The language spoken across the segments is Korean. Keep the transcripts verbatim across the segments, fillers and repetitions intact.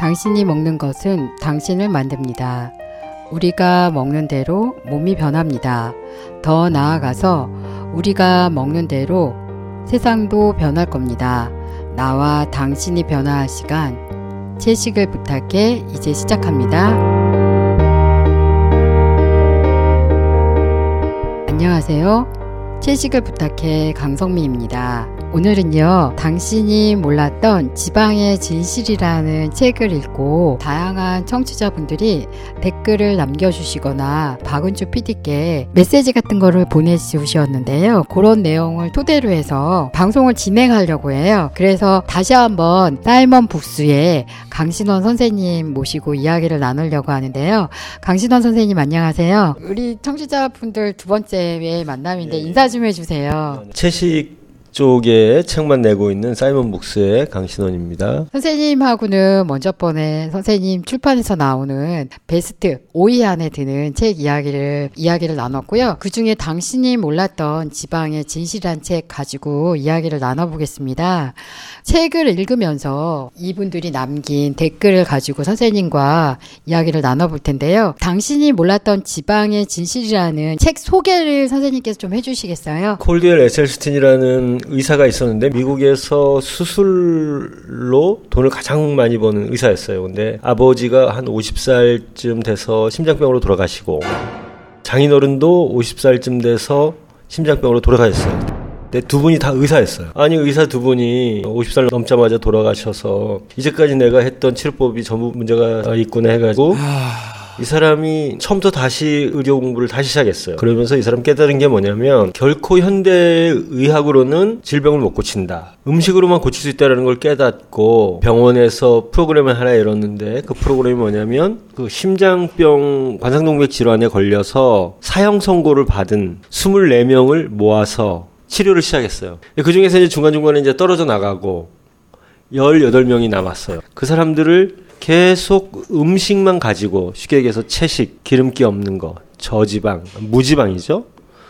당신이 먹는 것은 당신을 만듭니다. 우리가 먹는 대로 몸이 변합니다. 더 나아가서 우리가 먹는 대로 세상도 변할 겁니다. 나와 당신이 변화할 시간, 채식을 부탁해 이제 시작합니다. 안녕하세요. 채식을 부탁해 강성미입니다. 오늘은요, 당신이 몰랐던 지방의 진실이라는 책을 읽고 다양한 청취자분들이 댓글을 남겨주시거나 박은주 피디께 메시지 같은 거를 보내주셨는데요. 그런 내용을 토대로 해서 방송을 진행하려고 해요. 그래서 다시 한번 사이먼 북스의 강신원 선생님 모시고 이야기를 나누려고 하는데요. 강신원 선생님 안녕하세요. 우리 청취자분들 두 번째 만남인데 네. 인사 좀 해주세요. 채식 쪽에 책만 내고 있는 사이먼 북스의 강신원입니다. 선생님하고는 먼저 번에 선생님 출판에서 나오는 베스트 오 위 안에 드는 책 이야기를 이야기를 나눴고요. 그 중에 당신이 몰랐던 지방의 진실한 책 가지고 이야기를 나눠보겠습니다. 책을 읽으면서 이분들이 남긴 댓글을 가지고 선생님과 이야기를 나눠볼 텐데요. 당신이 몰랐던 지방의 진실이라는 책 소개를 선생님께서 좀 해주시겠어요? 콜디엘 에셀스틴이라는 의사가 있었는데 미국에서 수술로 돈을 가장 많이 버는 의사였어요. 근데 아버지가 한 오십 살쯤 돼서 심장병으로 돌아가시고 장인어른도 오십 살쯤 돼서 심장병으로 돌아가셨어요. 근데 두 분이 다 의사였어요. 아니 의사 두 분이 오십 살 넘자마자 돌아가셔서 이제까지 내가 했던 치료법이 전부 문제가 있구나 해가지고 이 사람이 처음부터 다시 의료 공부를 다시 시작했어요. 그러면서 이 사람 깨달은 게 뭐냐면 결코 현대의학으로는 질병을 못 고친다. 음식으로만 고칠 수 있다는 걸 깨닫고 병원에서 프로그램을 하나 열었는데 그 프로그램이 뭐냐면 그 심장병 관상동맥 질환에 걸려서 사형 선고를 받은 이십사 명을 모아서 치료를 시작했어요. 그 중에서 이제 중간중간에 이제 떨어져 나가고 열여덟 명이 남았어요. 그 사람들을 계속 음식만 가지고 쉽게 얘기해서 채식, 기름기 없는 거, 저지방, 무지방이죠.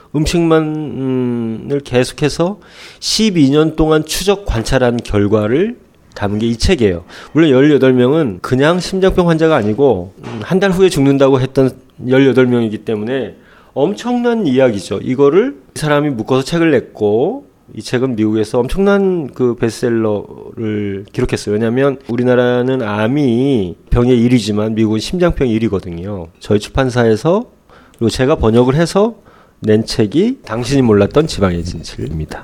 음식만을 계속해서 십이 년 동안 추적 관찰한 결과를 담은 게 이 책이에요. 물론 열여덟 명은 그냥 심장병 환자가 아니고 한 달 후에 죽는다고 했던 열여덟 명이기 때문에 엄청난 이야기죠. 이거를 이 사람이 묶어서 책을 냈고 이 책은 미국에서 엄청난 그 베스트셀러를 기록했어요. 왜냐하면 우리나라는 암이 병의 일 위지만 미국은 심장병 일 위거든요. 저희 출판사에서 그리고 제가 번역을 해서 낸 책이 당신이 몰랐던 지방의 진실입니다.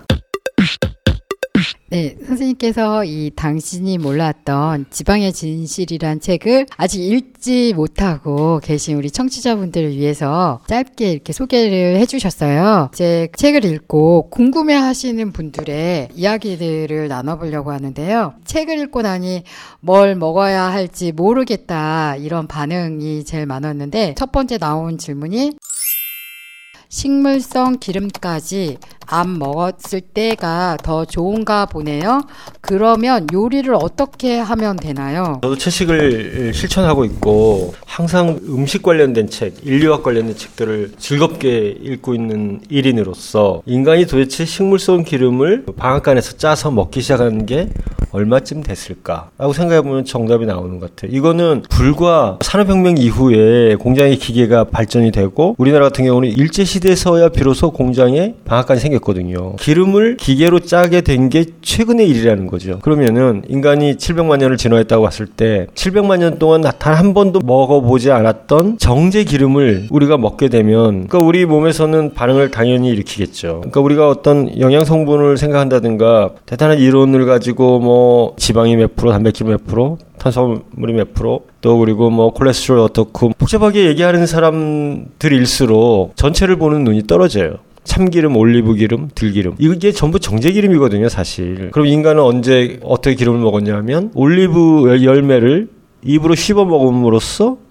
네, 선생님께서 이 당신이 몰랐던 지방의 진실이란 책을 아직 읽지 못하고 계신 우리 청취자분들을 위해서 짧게 이렇게 소개를 해주셨어요. 이제 책을 읽고 궁금해 하시는 분들의 이야기들을 나눠보려고 하는데요. 책을 읽고 나니 뭘 먹어야 할지 모르겠다 이런 반응이 제일 많았는데 첫 번째 나온 질문이 식물성 기름까지 안 먹었을 때가 더 좋은가 보네요. 그러면 요리를 어떻게 하면 되나요? 저도 채식을 실천하고 있고 항상 음식 관련된 책, 인류학 관련된 책들을 즐겁게 읽고 있는 일인으로서 인간이 도대체 식물성 기름을 방앗간에서 짜서 먹기 시작하는 게 얼마쯤 됐을까라고 생각해보면 정답이 나오는 것 같아요. 이거는 불과 산업혁명 이후에 공장의 기계가 발전이 되고 우리나라 같은 경우는 일제시대에서야 비로소 공장에 방앗간이 생겼거든요. 기름을 기계로 짜게 된 게 최근의 일이라는 거죠. 그러면은 인간이 칠백만 년을 진화했다고 봤을 때 칠백만 년 동안 단 한 번도 먹어보지 않았던 정제 기름을 우리가 먹게 되면 그러니까 우리 몸에서는 반응을 당연히 일으키겠죠. 그러니까 우리가 어떤 영양 성분을 생각한다든가 대단한 이론을 가지고 뭐 지방이 몇 프로, 단백질 몇 프로, 탄수화물이 몇 프로, 또 그리고 뭐 콜레스테롤 어떻고 복잡하게 얘기하는 사람들일수록 전체를 보는 눈이 떨어져요. 참기름, 올리브기름, 들기름. 이게 전부 정제기름이거든요, 사실. 그럼 인간은 언제 어떻게 기름을 먹었냐 하면 올리브 열매를 입으로 씹어 먹음으로써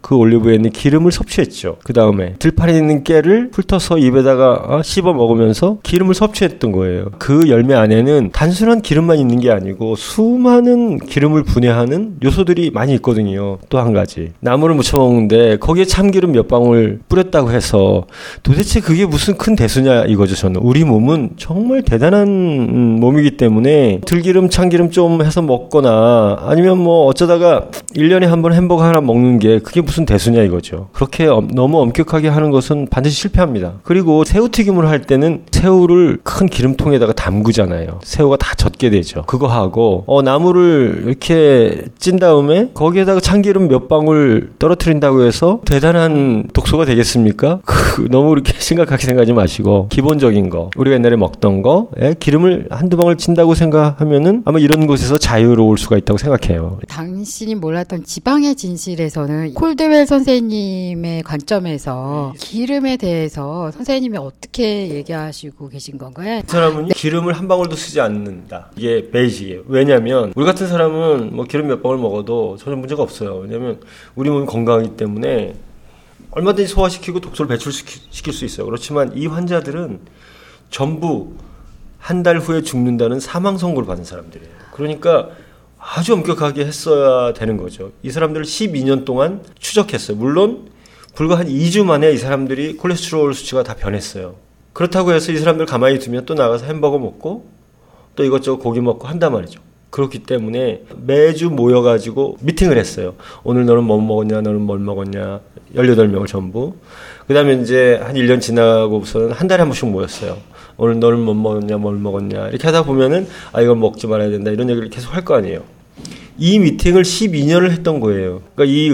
그 올리브유에 있는 기름을 섭취했죠. 그 다음에 들판에 있는 깨를 훑어서 입에다가 씹어 먹으면서 기름을 섭취했던 거예요. 그 열매 안에는 단순한 기름만 있는 게 아니고 수많은 기름을 분해하는 요소들이 많이 있거든요. 또 한 가지, 나물을 무쳐 먹는데 거기에 참기름 몇 방울 뿌렸다고 해서 도대체 그게 무슨 큰 대수냐 이거죠. 저는 우리 몸은 정말 대단한 몸이기 때문에 들기름 참기름 좀 해서 먹거나 아니면 뭐 어쩌다가 일 년에 한 번 햄버거 하나 먹는 게 그게 무슨 대수냐 이거죠. 그렇게 엄, 너무 엄격하게 하는 것은 반드시 실패합니다. 그리고 새우튀김을 할 때는 새우를 큰 기름통에다가 담그잖아요. 새우가 다 젖게 되죠. 그거 하고 어, 나물을 이렇게 찐 다음에 거기에다가 참기름 몇 방울 떨어뜨린다고 해서 대단한 독소가 되겠습니까? 그, 너무 이렇게 심각하게 생각하지 마시고 기본적인 거, 우리가 옛날에 먹던 거에 기름을 한두 방울 찐다고 생각하면은 아마 이런 곳에서 자유로울 수가 있다고 생각해요. 당신이 몰랐던 지방의 진실에서는 콜드웰 선생님의 관점에서 기름에 대해서 선생님이 어떻게 얘기하시고 계신 건가요? 그 사람은 네. 기름을 한 방울도 쓰지 않는다. 이게 베이직이에요. 왜냐하면 우리 같은 사람은 뭐 기름 몇 방울 먹어도 전혀 문제가 없어요. 왜냐하면 우리 몸이 건강하기 때문에 얼마든지 소화시키고 독소를 배출시킬 수 있어요. 그렇지만 이 환자들은 전부 한 달 후에 죽는다는 사망 선고를 받은 사람들이에요. 그러니까 아주 엄격하게 했어야 되는 거죠. 이 사람들을 십이 년 동안 추적했어요. 물론 불과 한 이 주 만에 이 사람들이 콜레스테롤 수치가 다 변했어요. 그렇다고 해서 이 사람들 가만히 두면 또 나가서 햄버거 먹고 또 이것저것 고기 먹고 한단 말이죠. 그렇기 때문에 매주 모여가지고 미팅을 했어요. 오늘 너는 뭐 먹었냐, 너는 뭘 먹었냐, 열여덟 명을 전부. 그 다음에 이제 한 일 년 지나고서는 한 달에 한 번씩 모였어요. 오늘 너는 뭐 먹었냐, 뭘 먹었냐. 이렇게 하다 보면은, 아, 이건 먹지 말아야 된다. 이런 얘기를 계속 할 거 아니에요. 이 미팅을 십이 년을 했던 거예요. 그러니까 이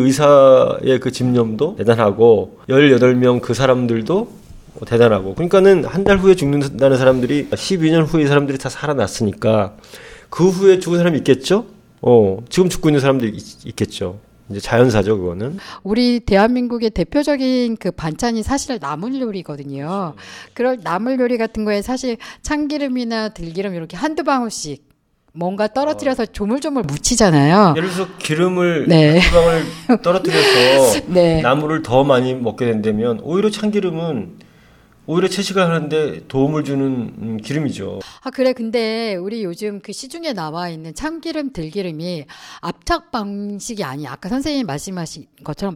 의사의 그 집념도 대단하고, 열여덟 명 그 사람들도 대단하고. 그러니까는 한 달 후에 죽는다는 사람들이 십이 년 후에 이 사람들이 다 살아났으니까, 그 후에 죽은 사람이 있겠죠? 어, 지금 죽고 있는 사람들이 있, 있겠죠. 이제 자연사죠, 그거는. 우리 대한민국의 대표적인 그 반찬이 사실 나물 요리거든요. 그럴 나물 요리 같은 거에 사실 참기름이나 들기름 이렇게 한두 방울씩 뭔가 떨어뜨려서 조물조물 묻히잖아요. 예를 들어서 기름을 네. 한두 방울 떨어뜨려서 네. 나물을 더 많이 먹게 된다면 오히려 참기름은 오히려 채식을 하는데 도움을 주는 음, 기름이죠. 아, 그래. 근데 우리 요즘 그 시중에 나와 있는 참기름, 들기름이 압착 방식이 아니야. 아까 선생님이 말씀하신 것처럼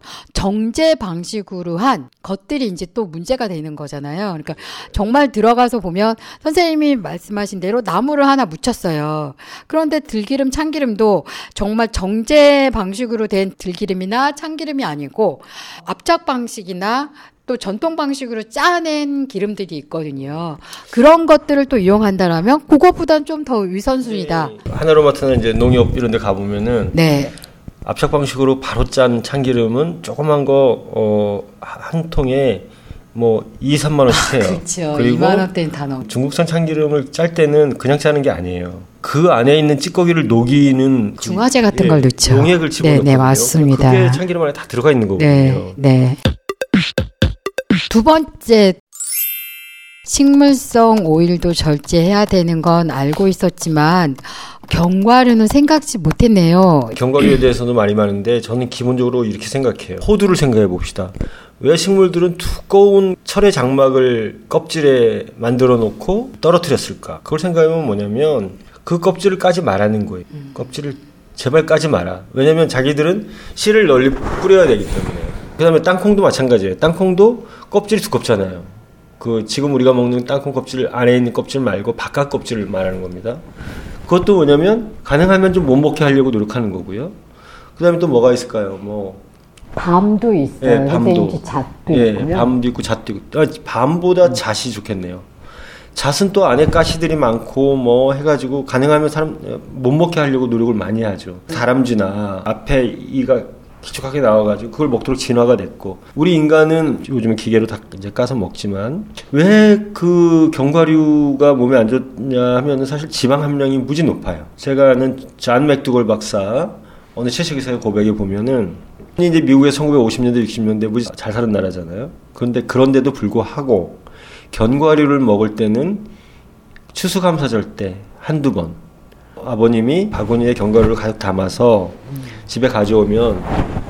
정제 방식으로 한 것들이 이제 또 문제가 되는 거잖아요. 그러니까 정말 들어가서 보면 선생님이 말씀하신 대로 나물을 하나 묻혔어요. 그런데 들기름, 참기름도 정말 정제 방식으로 된 들기름이나 참기름이 아니고 압착 방식이나 또 전통 방식으로 짜낸 기름들이 있거든요. 그런 것들을 또 이용한다라면 그것보단 좀 더 위선순위다. 네. 하나로마트나 이제 농협 이런 데 가보면은 네. 압착 방식으로 바로 짠 참기름은 조그만 거, 어, 한 통에 뭐 이, 삼만 원씩 해요. 아, 그렇죠. 그리고 이만 원대는 다 넘. 중국산 참기름을 짤 때는 그냥 짜는 게 아니에요. 그 안에 있는 찌꺼기를 녹이는 중화제 같은 그, 걸 넣죠. 용액을 집어넣거든요. 네, 네, 맞습니다. 그게 참기름 안에 다 들어가 있는 거거든요. 네, 네. 두 번째, 식물성 오일도 절제해야 되는 건 알고 있었지만 견과류는 생각지 못했네요. 견과류에 대해서도 말이 많은데 저는 기본적으로 이렇게 생각해요. 호두를 생각해 봅시다. 왜 식물들은 두꺼운 철의 장막을 껍질에 만들어 놓고 떨어뜨렸을까? 그걸 생각하면 뭐냐면 그 껍질을 까지 말라는 거예요. 음. 껍질을 제발 까지 마라. 왜냐면 자기들은 씨를 널리 뿌려야 되기 때문에. 그 다음에 땅콩도 마찬가지예요. 땅콩도 껍질이 두껍잖아요. 그 지금 우리가 먹는 땅콩 껍질 안에 있는 껍질 말고 바깥 껍질을 말하는 겁니다. 그것도 뭐냐면 가능하면 좀 못 먹게 하려고 노력하는 거고요. 그 다음에 또 뭐가 있을까요? 뭐 밤도 있어요. 예, 밤도. 잣도 예, 있고요. 밤도 있고 잣도 있고. 아, 밤보다 음. 잣이 좋겠네요. 잣은 또 안에 가시들이 많고 뭐 해가지고 가능하면 사람 못 먹게 하려고 노력을 많이 하죠. 다람쥐나 앞에 이가 기축하게 나와가지고 그걸 먹도록 진화가 됐고, 우리 인간은 요즘 기계로 다 이제 까서 먹지만 왜 그 견과류가 몸에 안 좋냐 하면은 사실 지방 함량이 무지 높아요. 제가 아는 잔 맥두걸 박사 어느 채식의사의 고백에 보면은 이제 미국의 천구백오십 년대 육십 년대 무지 잘 사는 나라잖아요. 그런데 그런데도 불구하고 견과류를 먹을 때는 추수감사절 때 한두 번 아버님이 바구니에 견과류를 가득 담아서 집에 가져오면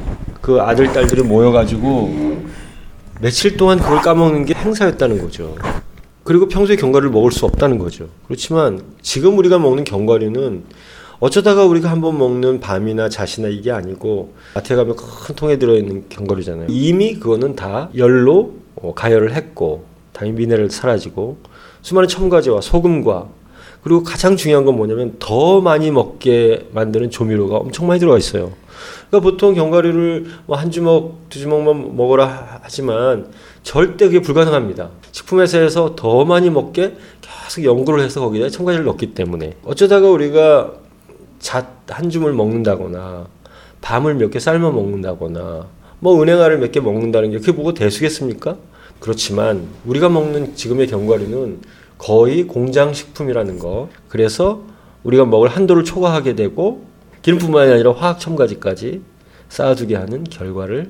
그 아들 딸들이 모여가지고 며칠 동안 그걸 까먹는 게 행사였다는 거죠. 그리고 평소에 견과류를 먹을 수 없다는 거죠. 그렇지만 지금 우리가 먹는 견과류는 어쩌다가 우리가 한번 먹는 밤이나 잣이나 이게 아니고 마트에 가면 큰 통에 들어있는 견과류잖아요. 이미 그거는 다 열로 가열을 했고 당연히 미네랄도 사라지고 수많은 첨가제와 소금과 그리고 가장 중요한 건 뭐냐면 더 많이 먹게 만드는 조미료가 엄청 많이 들어가 있어요. 그러니까 보통 견과류를 뭐 한 주먹, 두 주먹만 먹어라 하지만 절대 그게 불가능합니다. 식품회사에서 더 많이 먹게 계속 연구를 해서 거기다 첨가제를 넣기 때문에 어쩌다가 우리가 잣 한 줌을 먹는다거나 밤을 몇 개 삶아 먹는다거나 뭐 은행알을 몇 개 먹는다는 게 그게 뭐가 대수겠습니까? 그렇지만 우리가 먹는 지금의 견과류는 거의 공장식품이라는 거. 그래서 우리가 먹을 한도를 초과하게 되고 기름뿐만이 아니라 화학 첨가제까지 쌓아두게 하는 결과를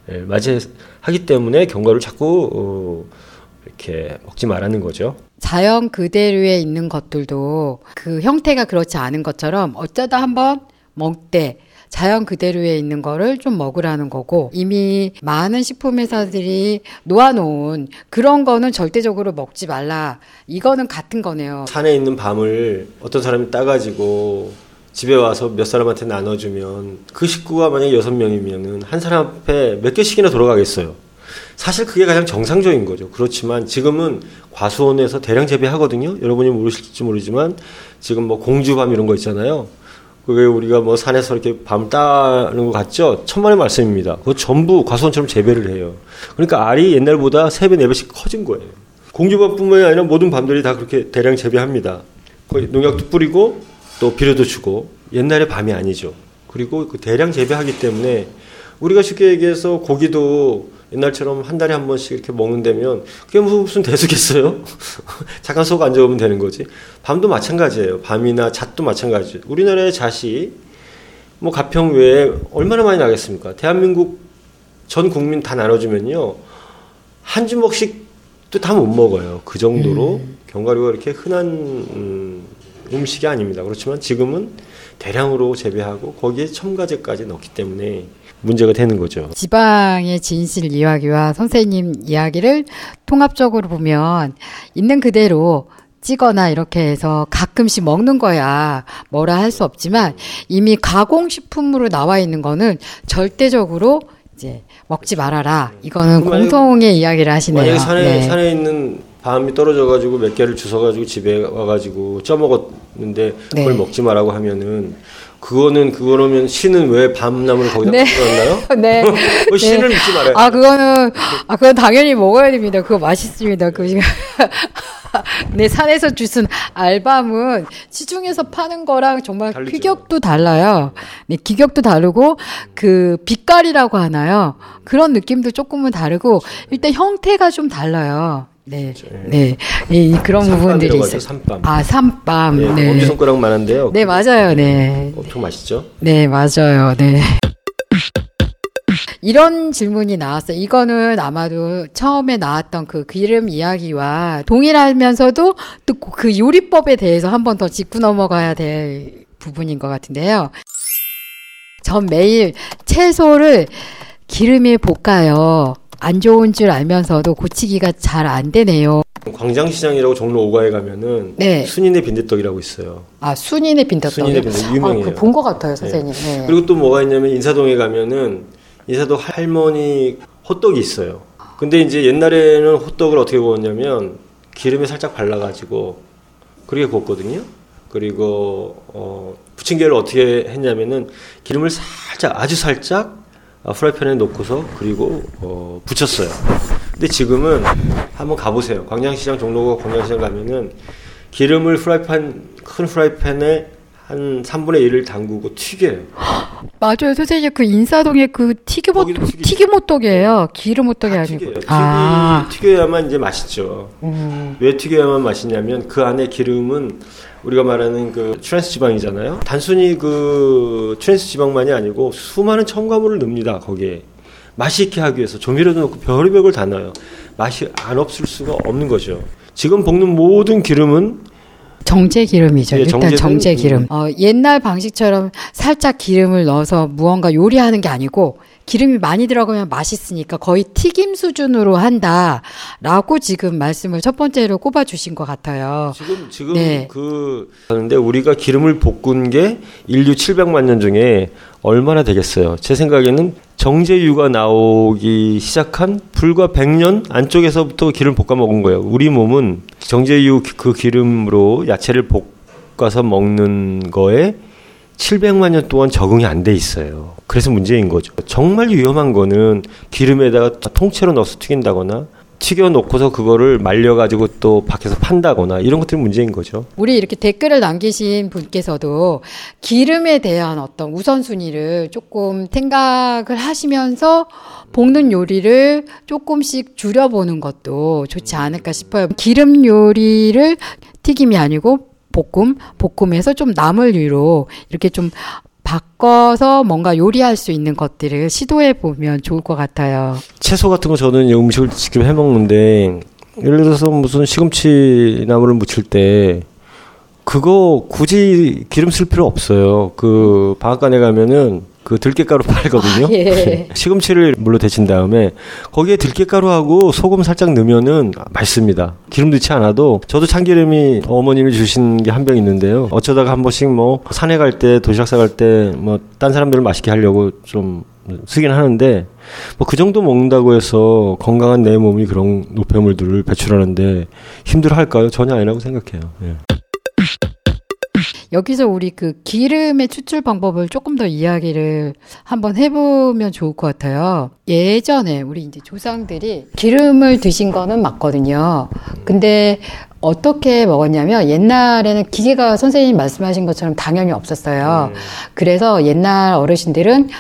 맞이하기 때문에 견과류를 자꾸 어, 이렇게 먹지 말라는 거죠. 자연 그대로에 있는 것들도 그 형태가 그렇지 않은 것처럼 어쩌다 한번 먹되 자연 그대로에 있는 거를 좀 먹으라는 거고 이미 많은 식품회사들이 놓아놓은 그런 거는 절대적으로 먹지 말라. 이거는 같은 거네요. 산에 있는 밤을 어떤 사람이 따가지고 집에 와서 몇 사람한테 나눠주면 그 식구가 만약에 여섯 명이면은 한 사람 앞에 몇 개씩이나 돌아가겠어요. 사실 그게 가장 정상적인 거죠. 그렇지만 지금은 과수원에서 대량 재배하거든요. 여러분이 모르실지 모르지만 지금 뭐 공주밤 이런 거 있잖아요. 그게 우리가 뭐 산에서 이렇게 밤 따는 것 같죠? 천만의 말씀입니다. 그거 전부 과수원처럼 재배를 해요. 그러니까 알이 옛날보다 세 배, 네 배씩 커진 거예요. 공주밤뿐만이 아니라 모든 밤들이 다 그렇게 대량 재배합니다. 거의 농약도 뿌리고 또 비료도 주고 옛날의 밤이 아니죠. 그리고 그 대량 재배하기 때문에 우리가 쉽게 얘기해서 고기도 옛날처럼 한 달에 한 번씩 이렇게 먹는다면 그게 무슨 대수겠어요? 잠깐 속 안 적으면 되는 거지. 밤도 마찬가지예요. 밤이나 잣도 마찬가지예요. 우리나라의 잣이 뭐 가평 외에 얼마나 많이 나겠습니까? 대한민국 전 국민 다 나눠주면요 한 주먹씩도 다 못 먹어요. 그 정도로 음. 견과류가 이렇게 흔한 음, 음식이 아닙니다. 그렇지만 지금은 대량으로 재배하고 거기에 첨가제까지 넣기 때문에 문제가 되는 거죠. 지방의 진실 이야기와 선생님 이야기를 통합적으로 보면 있는 그대로 찌거나 이렇게 해서 가끔씩 먹는 거야 뭐라 할 수 없지만 이미 가공식품으로 나와 있는 거는 절대적으로 이제 먹지 말아라. 이거는 공통의 이야기를 하시네요. 만약에 산에, 네. 산에 있는 밤이 떨어져가지고 몇 개를 주워가지고 집에 와가지고 쪄먹었는데 그걸 네. 먹지 말라고 하면은 그거는 그거라면 신은 왜 밤나무를 거기다 네. 먹었나요? 네. 뭐 신을 네. 믿지 말아요. 아 그거는 아 그건 당연히 먹어야 됩니다. 그거 맛있습니다. 그 네, 산에서 주슨 알밤은 시중에서 파는 거랑 정말 다르죠. 규격도 달라요. 네, 규격도 다르고 그 빛깔이라고 하나요? 그런 느낌도 조금은 다르고 일단 형태가 좀 달라요. 네, 네, 네, 그런 부분들이 있어요. 산밤. 아, 산밤. 네, 네. 엄지손가락만한데요. 네, 맞아요. 네. 엄청 맛있죠? 네, 맞아요. 네. 이런 질문이 나왔어요. 이거는 아마도 처음에 나왔던 그 기름 이야기와 동일하면서도 또 그 요리법에 대해서 한 번 더 짚고 넘어가야 될 부분인 것 같은데요. 전 매일 채소를 기름에 볶아요. 안 좋은 줄 알면서도 고치기가 잘 안 되네요. 광장시장이라고 종로 오가에 가면은 네. 순인의 빈대떡이라고 있어요. 아, 순인의 빈대떡. 순인의 빈대떡 유명해요. 아, 본 것 같아요, 선생님. 네. 네. 그리고 또 뭐가 있냐면 인사동에 가면은 인사동 할머니 호떡이 있어요. 근데 이제 옛날에는 호떡을 어떻게 구웠냐면 기름에 살짝 발라가지고 그렇게 구웠거든요. 그리고 어, 부침개를 어떻게 했냐면은 기름을 살짝 아주 살짝 프라이팬에 넣고서 그리고 어, 붙였어요. 근데 지금은 한번 가보세요. 광장시장 종로가 광장시장 가면은 기름을 프라이팬 큰 프라이팬에 한 삼분의 일을 담그고 튀겨요. 맞아요. 선생님 그 인사동에 그 튀김호떡, 튀김호떡이에요. 기름호떡이 아, 아니고. 튀겨요. 아. 튀겨야만 이제 맛있죠. 음. 왜 튀겨야만 맛있냐면 그 안에 기름은 우리가 말하는 그 트랜스 지방이잖아요. 단순히 그 트랜스 지방만이 아니고 수많은 첨가물을 넣습니다. 거기에 맛이 있게 하기 위해서 조미료도 넣고 별의별 걸 다 넣어요. 맛이 안 없을 수가 없는 거죠. 지금 볶는 모든 기름은 정제 기름이죠. 네, 일단 정제 기름. 어, 옛날 방식처럼 살짝 기름을 넣어서 무언가 요리하는 게 아니고 기름이 많이 들어가면 맛있으니까 거의 튀김 수준으로 한다라고 지금 말씀을 첫 번째로 꼽아주신 것 같아요. 지금 지금 네. 그 하는데 우리가 기름을 볶은 게 인류 칠백만 년 중에 얼마나 되겠어요? 제 생각에는 정제유가 나오기 시작한 불과 백 년 안쪽에서부터 기름 볶아 먹은 거예요. 우리 몸은 정제유 그 기름으로 야채를 볶아서 먹는 거에 칠백만 년 동안 적응이 안 돼 있어요. 그래서 문제인 거죠. 정말 위험한 거는 기름에다가 통째로 넣어서 튀긴다거나 튀겨놓고서 그거를 말려가지고 또 밖에서 판다거나 이런 것들이 문제인 거죠. 우리 이렇게 댓글을 남기신 분께서도 기름에 대한 어떤 우선순위를 조금 생각을 하시면서 볶는 요리를 조금씩 줄여보는 것도 좋지 않을까 싶어요. 기름 요리를 튀김이 아니고 볶음, 볶음에서 좀 나물류로 이렇게 좀 바꿔서 뭔가 요리할 수 있는 것들을 시도해 보면 좋을 것 같아요. 채소 같은 거 저는 음식을 직접 해 먹는데 예를 들어서 무슨 시금치 나물을 무칠 때 그거 굳이 기름 쓸 필요 없어요. 그 방앗간에 가면은 그 들깨가루 팔거든요. 아, 예. 시금치를 물로 데친 다음에 거기에 들깨가루하고 소금 살짝 넣으면은 맛있습니다. 기름 넣지 않아도 저도 참기름이 어머님이 주신 게 한 병 있는데요. 어쩌다가 한 번씩 뭐 산에 갈 때 도시락 싸갈 때 뭐 딴 사람들을 맛있게 하려고 좀 쓰긴 하는데 뭐 그 정도 먹는다고 해서 건강한 내 몸이 그런 노폐물들을 배출하는데 힘들어할까요? 전혀 아니라고 생각해요. 예. 여기서 우리 그 기름의 추출 방법을 조금 더 이야기를 한번 해보면 좋을 것 같아요. 예전에 우리 이제 조상들이 기름을 드신 거는 맞거든요. 근데 어떻게 먹었냐면 옛날에는 기계가 선생님 말씀하신 것처럼 당연히 없었어요. 음. 그래서 옛날 어르신들은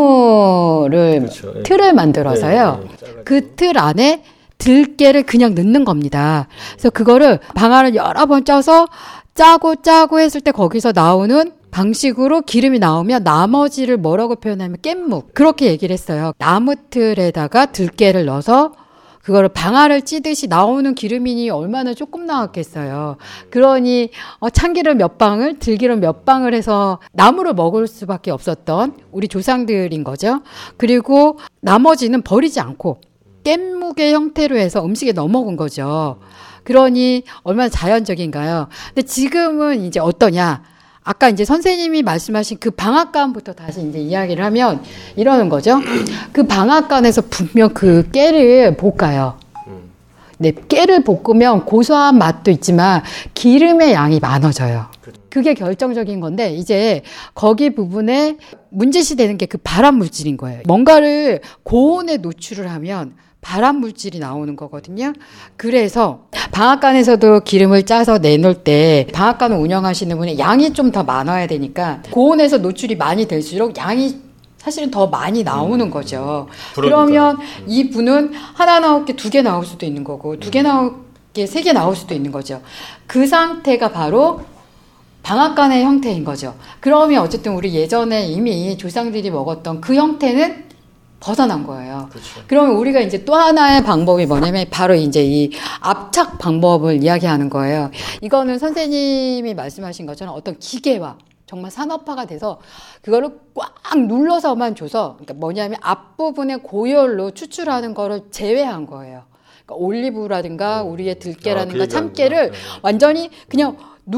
나무를 그렇죠. 틀을 만들어서요. 네, 네, 그 틀 안에 들깨를 그냥 넣는 겁니다. 그래서 그거를 방아를 여러 번 쪄서 짜고 짜고 했을 때 거기서 나오는 방식으로 기름이 나오면 나머지를 뭐라고 표현하면 깻묵 그렇게 얘기를 했어요. 나무틀에다가 들깨를 넣어서 그거를 방아를 찌듯이 나오는 기름이 얼마나 조금 나왔겠어요. 그러니 어, 참기름 몇 방울, 들기름 몇 방울 해서 나무를 먹을 수밖에 없었던 우리 조상들인 거죠. 그리고 나머지는 버리지 않고 깻묵의 형태로 해서 음식에 넣어 먹은 거죠. 그러니 얼마나 자연적인가요? 근데 지금은 이제 어떠냐? 아까 이제 선생님이 말씀하신 그 방앗간부터 다시 이제 이야기를 하면 이러는 거죠. 그 방앗간에서 분명 그 깨를 볶아요. 네, 깨를 볶으면 고소한 맛도 있지만 기름의 양이 많아져요. 그게 결정적인 건데 이제 거기 부분에 문제시 되는 게 그 발암 물질인 거예요. 뭔가를 고온에 노출을 하면 발암 물질이 나오는 거거든요. 그래서 방앗간에서도 기름을 짜서 내놓을 때 방앗간을 운영하시는 분이 양이 좀 더 많아야 되니까 고온에서 노출이 많이 될수록 양이 사실은 더 많이 나오는 거죠. 그러니까. 그러면 이 분은 하나 나올 게 두 개 나올 수도 있는 거고 두 개 나올 게 세 개 나올 수도 있는 거죠. 그 상태가 바로 방앗간의 형태인 거죠. 그러면 어쨌든 우리 예전에 이미 조상들이 먹었던 그 형태는 벗어난 거예요. 그렇죠. 그러면 우리가 이제 또 하나의 방법이 뭐냐면 바로 이제 이 압착 방법을 이야기하는 거예요. 이거는 선생님이 말씀하신 것처럼 어떤 기계와 정말 산업화가 돼서 그거를 꽉 눌러서만 줘서 그러니까 뭐냐면 앞부분에 고열로 추출하는 거를 제외한 거예요. 그러니까 올리브라든가 우리의 들깨라든가 아, 참깨를 완전히 그냥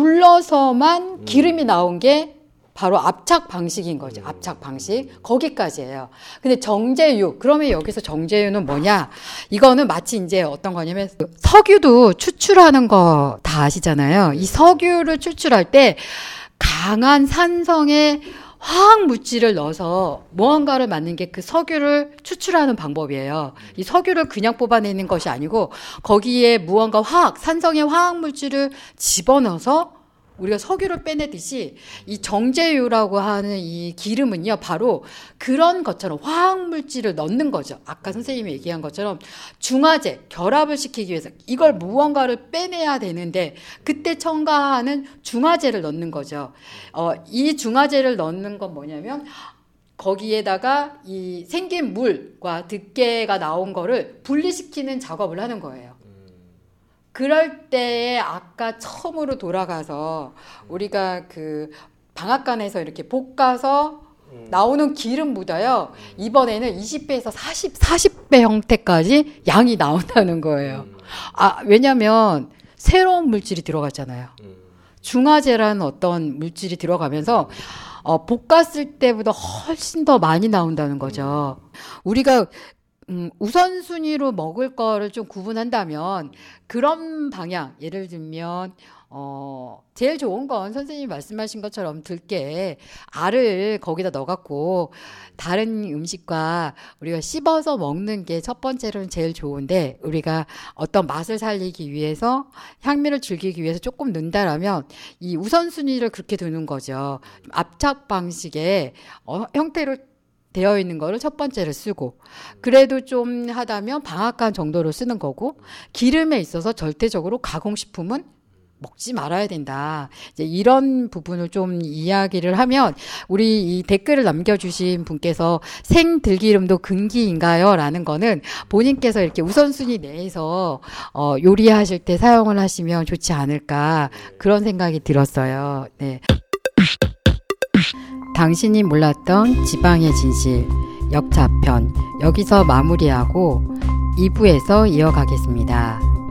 눌러서만 기름이 나온 게 바로 압착 방식인 거죠. 압착 방식. 거기까지예요. 근데 정제유. 그러면 여기서 정제유는 뭐냐? 이거는 마치 이제 어떤 거냐면 석유도 추출하는 거 다 아시잖아요. 이 석유를 추출할 때 강한 산성의 화학 물질을 넣어서 무언가를 만든 게 그 석유를 추출하는 방법이에요. 이 석유를 그냥 뽑아내는 것이 아니고 거기에 무언가 화학, 산성의 화학 물질을 집어넣어서 우리가 석유를 빼내듯이 이 정제유라고 하는 이 기름은요, 바로 그런 것처럼 화학물질을 넣는 거죠. 아까 선생님이 얘기한 것처럼 중화제, 결합을 시키기 위해서 이걸 무언가를 빼내야 되는데 그때 첨가하는 중화제를 넣는 거죠. 어, 이 중화제를 넣는 건 뭐냐면 거기에다가 이 생긴 물과 들깨가 나온 거를 분리시키는 작업을 하는 거예요. 그럴 때에 아까 처음으로 돌아가서 우리가 그 방앗간에서 이렇게 볶아서 나오는 기름보다요. 이번에는 이십 배에서 사십, 사십 배 형태까지 양이 나온다는 거예요. 아, 왜냐면 새로운 물질이 들어갔잖아요. 중화제라는 어떤 물질이 들어가면서 어, 볶았을 때보다 훨씬 더 많이 나온다는 거죠. 우리가 음, 우선순위로 먹을 거를 좀 구분한다면 그런 방향, 예를 들면 어, 제일 좋은 건 선생님이 말씀하신 것처럼 들깨 알을 거기다 넣어갖고 다른 음식과 우리가 씹어서 먹는 게 첫 번째로는 제일 좋은데, 우리가 어떤 맛을 살리기 위해서 향미를 즐기기 위해서 조금 넣는다라면 이 우선순위를 그렇게 두는 거죠. 압착 방식의 어, 형태로 되어 있는 거를 첫 번째로 쓰고, 그래도 좀 하다면 방앗간 정도로 쓰는 거고, 기름에 있어서 절대적으로 가공식품은 먹지 말아야 된다. 이제 이런 부분을 좀 이야기를 하면, 우리 이 댓글을 남겨주신 분께서 생들기름도 금기인가요? 라는 거는 본인께서 이렇게 우선순위 내에서 어, 요리하실 때 사용을 하시면 좋지 않을까, 그런 생각이 들었어요. 네. 당신이 몰랐던 지방의 진실 역차편, 여기서 마무리하고 이 부에서 이어가겠습니다.